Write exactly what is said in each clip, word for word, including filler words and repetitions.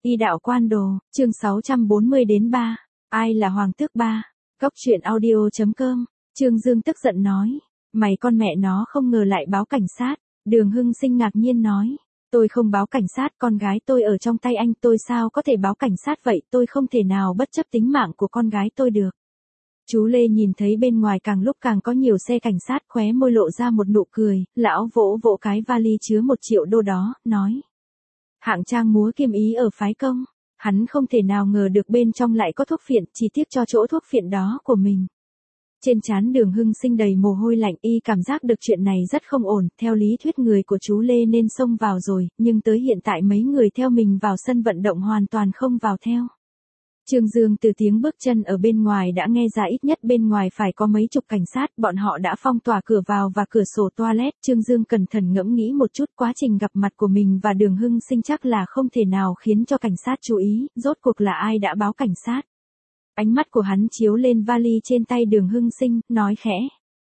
Y đạo quan đồ, chương sáu trăm bốn mươi đến ba. Ai là Hoàng tước ba? Cốc truyện audio chấm com. Trương Dương tức giận nói. Mày con mẹ nó không ngờ lại báo cảnh sát. Đường Hưng Sinh ngạc nhiên nói. Tôi không báo cảnh sát, con gái tôi ở trong tay anh, tôi sao có thể báo cảnh sát vậy, tôi không thể nào bất chấp tính mạng của con gái tôi được. Chú Lê nhìn thấy bên ngoài càng lúc càng có nhiều xe cảnh sát, khóe môi lộ ra một nụ cười, lão vỗ vỗ cái vali chứa một triệu đô đó, nói. Hạng Trang múa kiêm ý ở phái công, hắn không thể nào ngờ được bên trong lại có thuốc phiện, chỉ tiếc cho chỗ thuốc phiện đó của mình. Trên trán Đường Hưng Sinh đầy mồ hôi lạnh, y cảm giác được chuyện này rất không ổn, theo lý thuyết người của chú Lê nên xông vào rồi, nhưng tới hiện tại mấy người theo mình vào sân vận động hoàn toàn không vào theo. Trương Dương từ tiếng bước chân ở bên ngoài đã nghe ra ít nhất bên ngoài phải có mấy chục cảnh sát, bọn họ đã phong tỏa cửa vào và cửa sổ toilet. Trương Dương cẩn thận ngẫm nghĩ một chút, quá trình gặp mặt của mình và Đường Hưng Sinh chắc là không thể nào khiến cho cảnh sát chú ý, rốt cuộc là ai đã báo cảnh sát. Ánh mắt của hắn chiếu lên vali trên tay Đường Hưng Sinh, nói khẽ.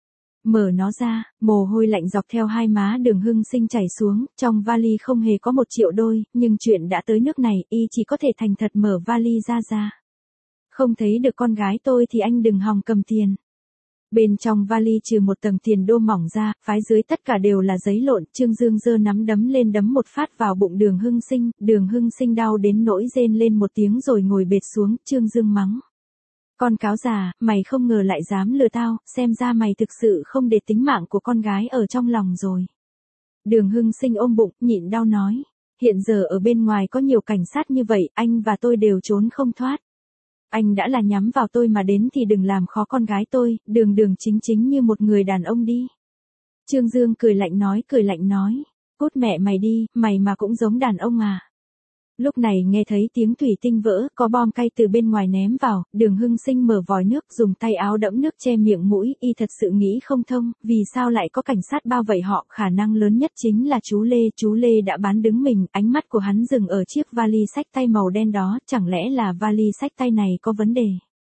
Mở nó ra, mồ hôi lạnh dọc theo hai má Đường Hưng Sinh chảy xuống, trong vali không hề có một triệu đôi, nhưng chuyện đã tới nước này, y chỉ có thể thành thật mở vali ra ra. Không thấy được con gái tôi thì anh đừng hòng cầm tiền. Bên trong vali trừ một tầng tiền đô mỏng ra, phái dưới tất cả đều là giấy lộn. Trương Dương giơ nắm đấm lên đấm một phát vào bụng Đường Hưng Sinh, Đường Hưng Sinh đau đến nỗi rên lên một tiếng rồi ngồi bệt xuống. Trương Dương mắng. Con cáo già, mày không ngờ lại dám lừa tao, xem ra mày thực sự không để tính mạng của con gái ở trong lòng rồi. Đường Hưng Sinh ôm bụng, nhịn đau nói. Hiện giờ ở bên ngoài có nhiều cảnh sát như vậy, anh và tôi đều trốn không thoát. Anh đã là nhắm vào tôi mà đến thì đừng làm khó con gái tôi, đường đường chính chính như một người đàn ông đi. Trương Dương cười lạnh nói, cười lạnh nói. Cút mẹ mày đi, mày mà cũng giống đàn ông à. Lúc này nghe thấy tiếng thủy tinh vỡ, có bom cay từ bên ngoài ném vào, Đường Hưng Sinh mở vòi nước, dùng tay áo đẫm nước che miệng mũi, y thật sự nghĩ không thông, vì sao lại có cảnh sát bao vây họ, khả năng lớn nhất chính là chú Lê, chú Lê đã bán đứng mình, ánh mắt của hắn dừng ở chiếc vali xách tay màu đen đó, chẳng lẽ là vali xách tay này có vấn đề.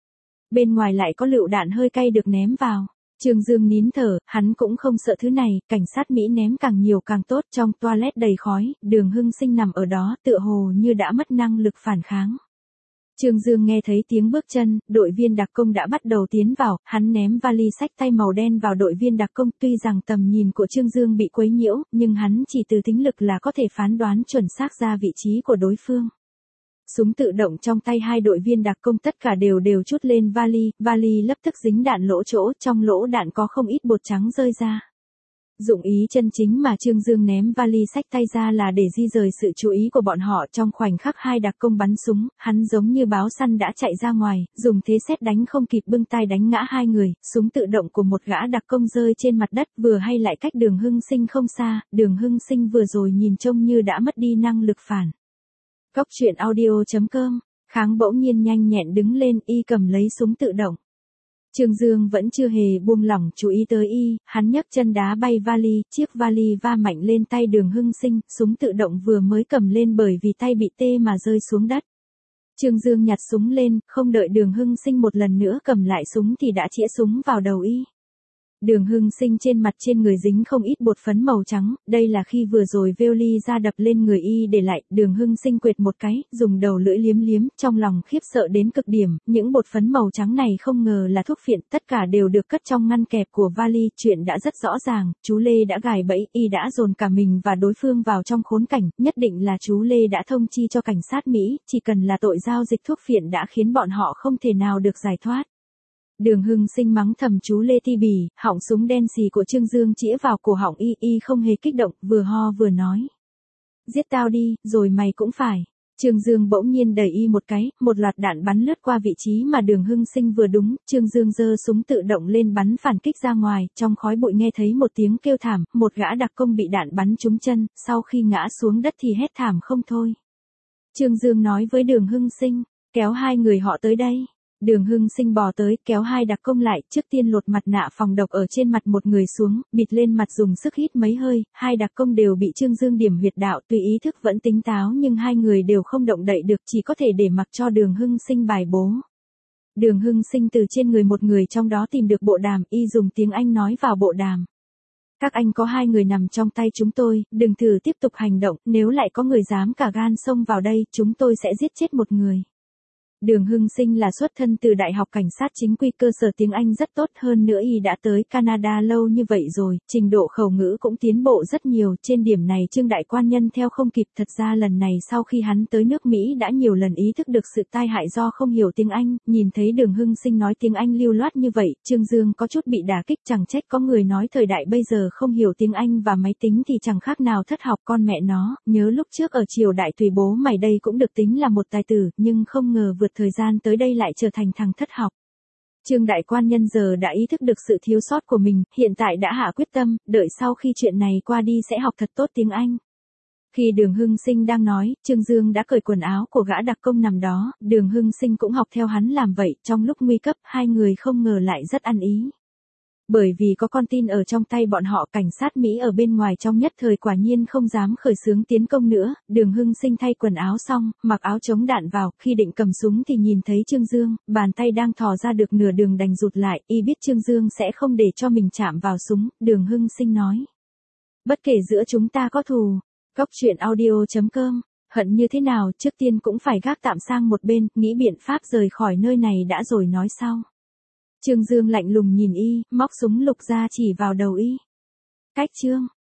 Bên ngoài lại có lựu đạn hơi cay được ném vào. Trương Dương nín thở, hắn cũng không sợ thứ này, cảnh sát Mỹ ném càng nhiều càng tốt. Trong toilet đầy khói, Đường Hưng Sinh nằm ở đó tựa hồ như đã mất năng lực phản kháng. Trương Dương nghe thấy tiếng bước chân, đội viên đặc công đã bắt đầu tiến vào, hắn ném vali xách tay màu đen vào đội viên đặc công. Tuy rằng tầm nhìn của Trương Dương bị quấy nhiễu, nhưng hắn chỉ từ tính lực là có thể phán đoán chuẩn xác ra vị trí của đối phương. Súng tự động trong tay hai đội viên đặc công tất cả đều đều trút lên vali, vali lập tức dính đạn lỗ chỗ, trong lỗ đạn có không ít bột trắng rơi ra. Dụng ý chân chính mà Trương Dương ném vali xách tay ra là để di rời sự chú ý của bọn họ. Trong khoảnh khắc hai đặc công bắn súng, hắn giống như báo săn đã chạy ra ngoài, dùng thế sét đánh không kịp bưng tay đánh ngã hai người, súng tự động của một gã đặc công rơi trên mặt đất, vừa hay lại cách Đường Hưng Sinh không xa. Đường Hưng Sinh vừa rồi nhìn trông như đã mất đi năng lực phản. Cốc truyện audio chấm com, Kháng bỗng nhiên nhanh nhẹn đứng lên, y cầm lấy súng tự động. Trương Dương vẫn chưa hề buông lỏng chú ý tới y, hắn nhấc chân đá bay vali, chiếc vali va mạnh lên tay Đường Hưng Sinh, súng tự động vừa mới cầm lên bởi vì tay bị tê mà rơi xuống đất. Trương Dương nhặt súng lên, không đợi Đường Hưng Sinh một lần nữa cầm lại súng thì đã chĩa súng vào đầu y. Đường Hưng Sinh trên mặt trên người dính không ít bột phấn màu trắng, đây là khi vừa rồi vali ra đập lên người y để lại. Đường Hưng Sinh quệt một cái, dùng đầu lưỡi liếm liếm, trong lòng khiếp sợ đến cực điểm, những bột phấn màu trắng này không ngờ là thuốc phiện, tất cả đều được cất trong ngăn kẹp của vali. Chuyện đã rất rõ ràng, chú Lê đã gài bẫy, y đã dồn cả mình và đối phương vào trong khốn cảnh, nhất định là chú Lê đã thông chi cho cảnh sát Mỹ, chỉ cần là tội giao dịch thuốc phiện đã khiến bọn họ không thể nào được giải thoát. Đường Hưng Sinh mắng thầm chú Lê Ti Bì, họng súng đen xì của Trương Dương chĩa vào cổ họng y, y không hề kích động, vừa ho vừa nói. Giết tao đi, rồi mày cũng phải. Trương Dương bỗng nhiên đẩy y một cái, một loạt đạn bắn lướt qua vị trí mà Đường Hưng Sinh vừa đúng, Trương Dương giơ súng tự động lên bắn phản kích ra ngoài, trong khói bụi nghe thấy một tiếng kêu thảm, một gã đặc công bị đạn bắn trúng chân, sau khi ngã xuống đất thì hét thảm không thôi. Trương Dương nói với Đường Hưng Sinh, kéo hai người họ tới đây. Đường Hưng Sinh bò tới, kéo hai đặc công lại, trước tiên lột mặt nạ phòng độc ở trên mặt một người xuống, bịt lên mặt dùng sức hít mấy hơi, hai đặc công đều bị Trương Dương điểm huyệt đạo, tuy ý thức vẫn tỉnh táo nhưng hai người đều không động đậy được, chỉ có thể để mặc cho Đường Hưng Sinh bài bố. Đường Hưng Sinh từ trên người một người trong đó tìm được bộ đàm, y dùng tiếng Anh nói vào bộ đàm. Các anh có hai người nằm trong tay chúng tôi, đừng thử tiếp tục hành động, nếu lại có người dám cả gan xông vào đây, chúng tôi sẽ giết chết một người. Đường Hưng Sinh là xuất thân từ Đại học Cảnh sát chính quy, cơ sở tiếng Anh rất tốt, hơn nữa y đã tới Canada lâu như vậy rồi, trình độ khẩu ngữ cũng tiến bộ rất nhiều, trên điểm này Trương đại quan nhân theo không kịp. Thật ra lần này sau khi hắn tới nước Mỹ đã nhiều lần ý thức được sự tai hại do không hiểu tiếng Anh, nhìn thấy Đường Hưng Sinh nói tiếng Anh lưu loát như vậy, Trương Dương có chút bị đả kích, chẳng trách có người nói thời đại bây giờ không hiểu tiếng Anh và máy tính thì chẳng khác nào thất học. Con mẹ nó, nhớ lúc trước ở triều đại tùy bố mày đây cũng được tính là một tài tử, nhưng không ngờ vượt thời gian tới đây lại trở thành thằng thất học. Trương đại quan nhân giờ đã ý thức được sự thiếu sót của mình, hiện tại đã hạ quyết tâm, đợi sau khi chuyện này qua đi sẽ học thật tốt tiếng Anh. Khi Đường Hưng Sinh đang nói, Trương Dương đã cởi quần áo của gã đặc công nằm đó, Đường Hưng Sinh cũng học theo hắn làm vậy, trong lúc nguy cấp, hai người không ngờ lại rất ăn ý. Bởi vì có con tin ở trong tay bọn họ, cảnh sát Mỹ ở bên ngoài trong nhất thời quả nhiên không dám khởi xướng tiến công nữa. Đường Hưng Sinh thay quần áo xong, mặc áo chống đạn vào, khi định cầm súng thì nhìn thấy Trương Dương, bàn tay đang thò ra được nửa đường đành rụt lại, y biết Trương Dương sẽ không để cho mình chạm vào súng. Đường Hưng Sinh nói: bất kể giữa chúng ta có thù. Góc truyện audio chấm com, hận như thế nào trước tiên cũng phải gác tạm sang một bên, nghĩ biện pháp rời khỏi nơi này đã rồi nói sau. Trương Dương lạnh lùng nhìn y, móc súng lục ra chỉ vào đầu y. Cách Trương.